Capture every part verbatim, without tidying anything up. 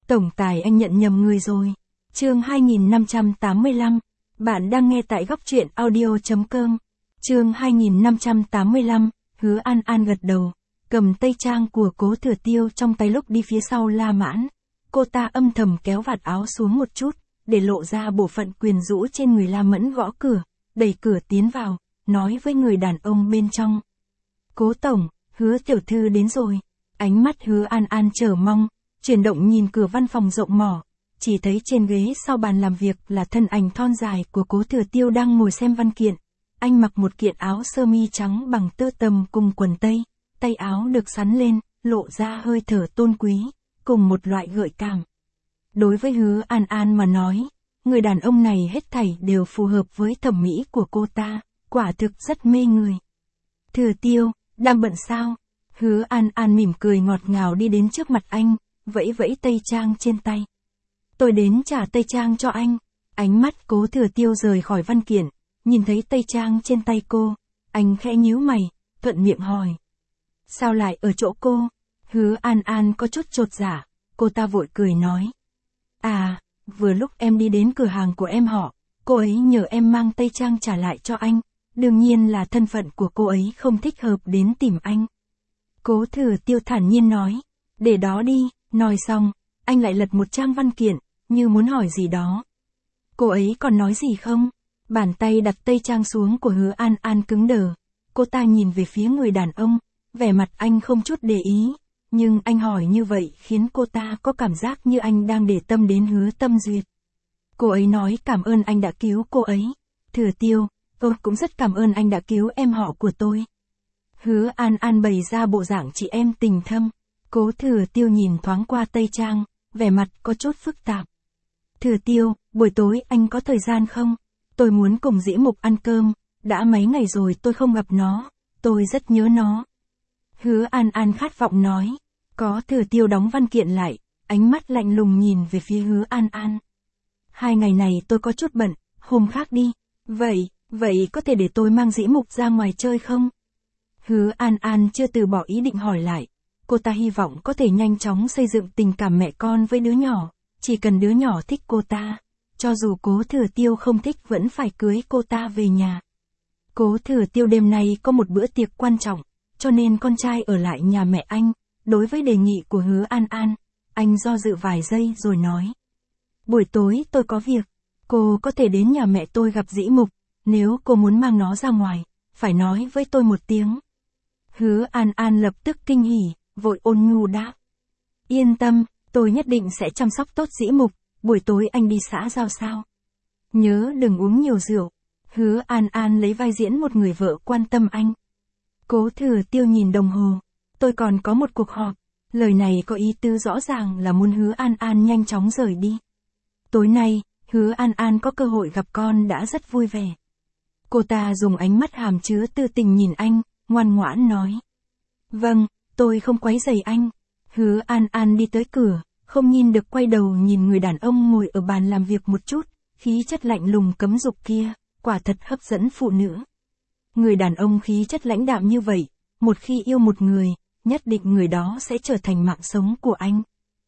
Tổng tài anh nhận nhầm người rồi. Chương hai nghìn năm trăm tám mươi lăm. Bạn đang nghe tại góc truyện audio.com. Chương hai nghìn năm trăm tám mươi lăm. Hứa An An gật đầu, cầm tây trang của Cố Thừa Tiêu trong tay lúc đi phía sau La Mãn. Cô ta âm thầm kéo vạt áo xuống một chút, để lộ ra bộ phận quyền rũ trên người La Mẫn, gõ cửa, đẩy cửa tiến vào, nói với người đàn ông bên trong. Cố tổng, Hứa tiểu thư đến rồi. Ánh mắt Hứa An An chờ mong, chuyển động nhìn cửa văn phòng rộng mở, chỉ thấy trên ghế sau bàn làm việc là thân ảnh thon dài của Cố Thừa Tiêu đang ngồi xem văn kiện. Anh mặc một kiện áo sơ mi trắng bằng tơ tằm cùng quần tây, tay áo được xắn lên, lộ ra hơi thở tôn quý, cùng một loại gợi cảm. Đối với Hứa An An mà nói, người đàn ông này hết thảy đều phù hợp với thẩm mỹ của cô ta, quả thực rất mê người. Thừa Tiêu, đang bận sao? Hứa An An mỉm cười ngọt ngào đi đến trước mặt anh, vẫy vẫy tây trang trên tay. Tôi đến trả tây trang cho anh. Ánh mắt Cố Thừa Tiêu rời khỏi văn kiện, nhìn thấy tây trang trên tay cô, anh khẽ nhíu mày, thuận miệng hỏi. Sao lại ở chỗ cô? Hứa An An có chút chột dạ, cô ta vội cười nói. À, vừa lúc em đi đến cửa hàng của em họ, cô ấy nhờ em mang tây trang trả lại cho anh, đương nhiên là thân phận của cô ấy không thích hợp đến tìm anh. Cố Thừa Tiêu thản nhiên nói, để đó đi. Nói xong, anh lại lật một trang văn kiện, như muốn hỏi gì đó. Cô ấy còn nói gì không? Bàn tay đặt tây trang xuống của Hứa An An cứng đờ. Cô ta nhìn về phía người đàn ông, vẻ mặt anh không chút để ý, nhưng anh hỏi như vậy khiến cô ta có cảm giác như anh đang để tâm đến Hứa Tâm Duyệt. Cô ấy nói cảm ơn anh đã cứu cô ấy. Thừa Tiêu, tôi cũng rất cảm ơn anh đã cứu em họ của tôi. Hứa An An bày ra bộ dạng chị em tình thâm. Cố Thừa Tiêu nhìn thoáng qua tây trang, vẻ mặt có chút phức tạp. Thừa Tiêu, buổi tối anh có thời gian không? Tôi muốn cùng Dĩ Mục ăn cơm, đã mấy ngày rồi tôi không gặp nó, tôi rất nhớ nó. Hứa An An khát vọng nói. Có Thừa Tiêu đóng văn kiện lại, ánh mắt lạnh lùng nhìn về phía Hứa An An. Hai ngày này tôi có chút bận, hôm khác đi. Vậy, vậy có thể để tôi mang Dĩ Mục ra ngoài chơi không? Hứa An An chưa từ bỏ ý định hỏi lại. Cô ta hy vọng có thể nhanh chóng xây dựng tình cảm mẹ con với đứa nhỏ, chỉ cần đứa nhỏ thích cô ta, cho dù Cố Thừa Tiêu không thích vẫn phải cưới cô ta về nhà. Cố Thừa Tiêu đêm nay có một bữa tiệc quan trọng, cho nên con trai ở lại nhà mẹ anh. Đối với đề nghị của Hứa An An, anh do dự vài giây rồi nói. Buổi tối tôi có việc, cô có thể đến nhà mẹ tôi gặp Dĩ Mục, nếu cô muốn mang nó ra ngoài, phải nói với tôi một tiếng. Hứa An An lập tức kinh hỉ, vội ôn nhu đáp. Yên tâm, tôi nhất định sẽ chăm sóc tốt Dĩ Mục, buổi tối anh đi xã giao sao? Nhớ đừng uống nhiều rượu. Hứa An An lấy vai diễn một người vợ quan tâm anh. Cố Thừa Tiêu nhìn đồng hồ. Tôi còn có một cuộc họp. Lời này có ý tứ rõ ràng là muốn Hứa An An nhanh chóng rời đi. Tối nay, Hứa An An có cơ hội gặp con đã rất vui vẻ. Cô ta dùng ánh mắt hàm chứa tư tình nhìn anh, ngoan ngoãn nói. Vâng, tôi không quấy rầy anh. Hứa An An đi tới cửa, không nhìn được quay đầu nhìn người đàn ông ngồi ở bàn làm việc một chút, khí chất lạnh lùng cấm dục kia, quả thật hấp dẫn phụ nữ. Người đàn ông khí chất lãnh đạm như vậy, một khi yêu một người, nhất định người đó sẽ trở thành mạng sống của anh.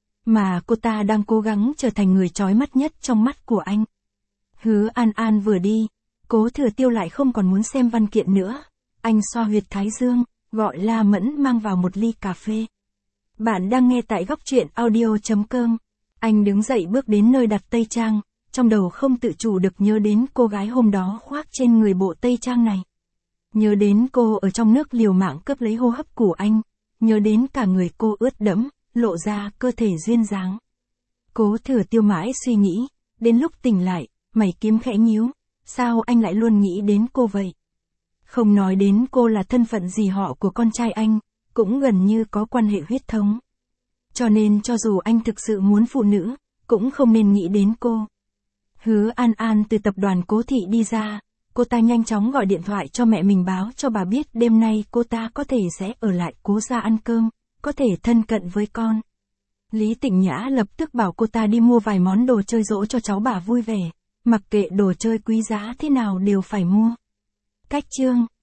Mà cô ta đang cố gắng trở thành người chói mắt nhất trong mắt của anh. Hứa An An vừa đi, Cố Thừa Tiêu lại không còn muốn xem văn kiện nữa. Anh xoa huyệt thái dương, gọi La Mẫn mang vào một ly cà phê. Bạn đang nghe tại góc truyện audio.com. Anh đứng dậy bước đến nơi đặt tây trang, trong đầu không tự chủ được nhớ đến cô gái hôm đó khoác trên người bộ tây trang này. Nhớ đến cô ở trong nước liều mạng cướp lấy hô hấp của anh, nhớ đến cả người cô ướt đẫm, lộ ra cơ thể duyên dáng. Cố Thừa Tiêu mãi suy nghĩ, đến lúc tỉnh lại, mày kiếm khẽ nhíu, sao anh lại luôn nghĩ đến cô vậy? Không nói đến cô là thân phận gì họ của con trai anh, cũng gần như có quan hệ huyết thống. Cho nên cho dù anh thực sự muốn phụ nữ, cũng không nên nghĩ đến cô. Hứa An An từ tập đoàn Cố Thị đi ra, cô ta nhanh chóng gọi điện thoại cho mẹ mình báo cho bà biết đêm nay cô ta có thể sẽ ở lại Cố gia ăn cơm, có thể thân cận với con. Lý Tịnh Nhã lập tức bảo cô ta đi mua vài món đồ chơi dỗ cho cháu bà vui vẻ, mặc kệ đồ chơi quý giá thế nào đều phải mua. Cách chương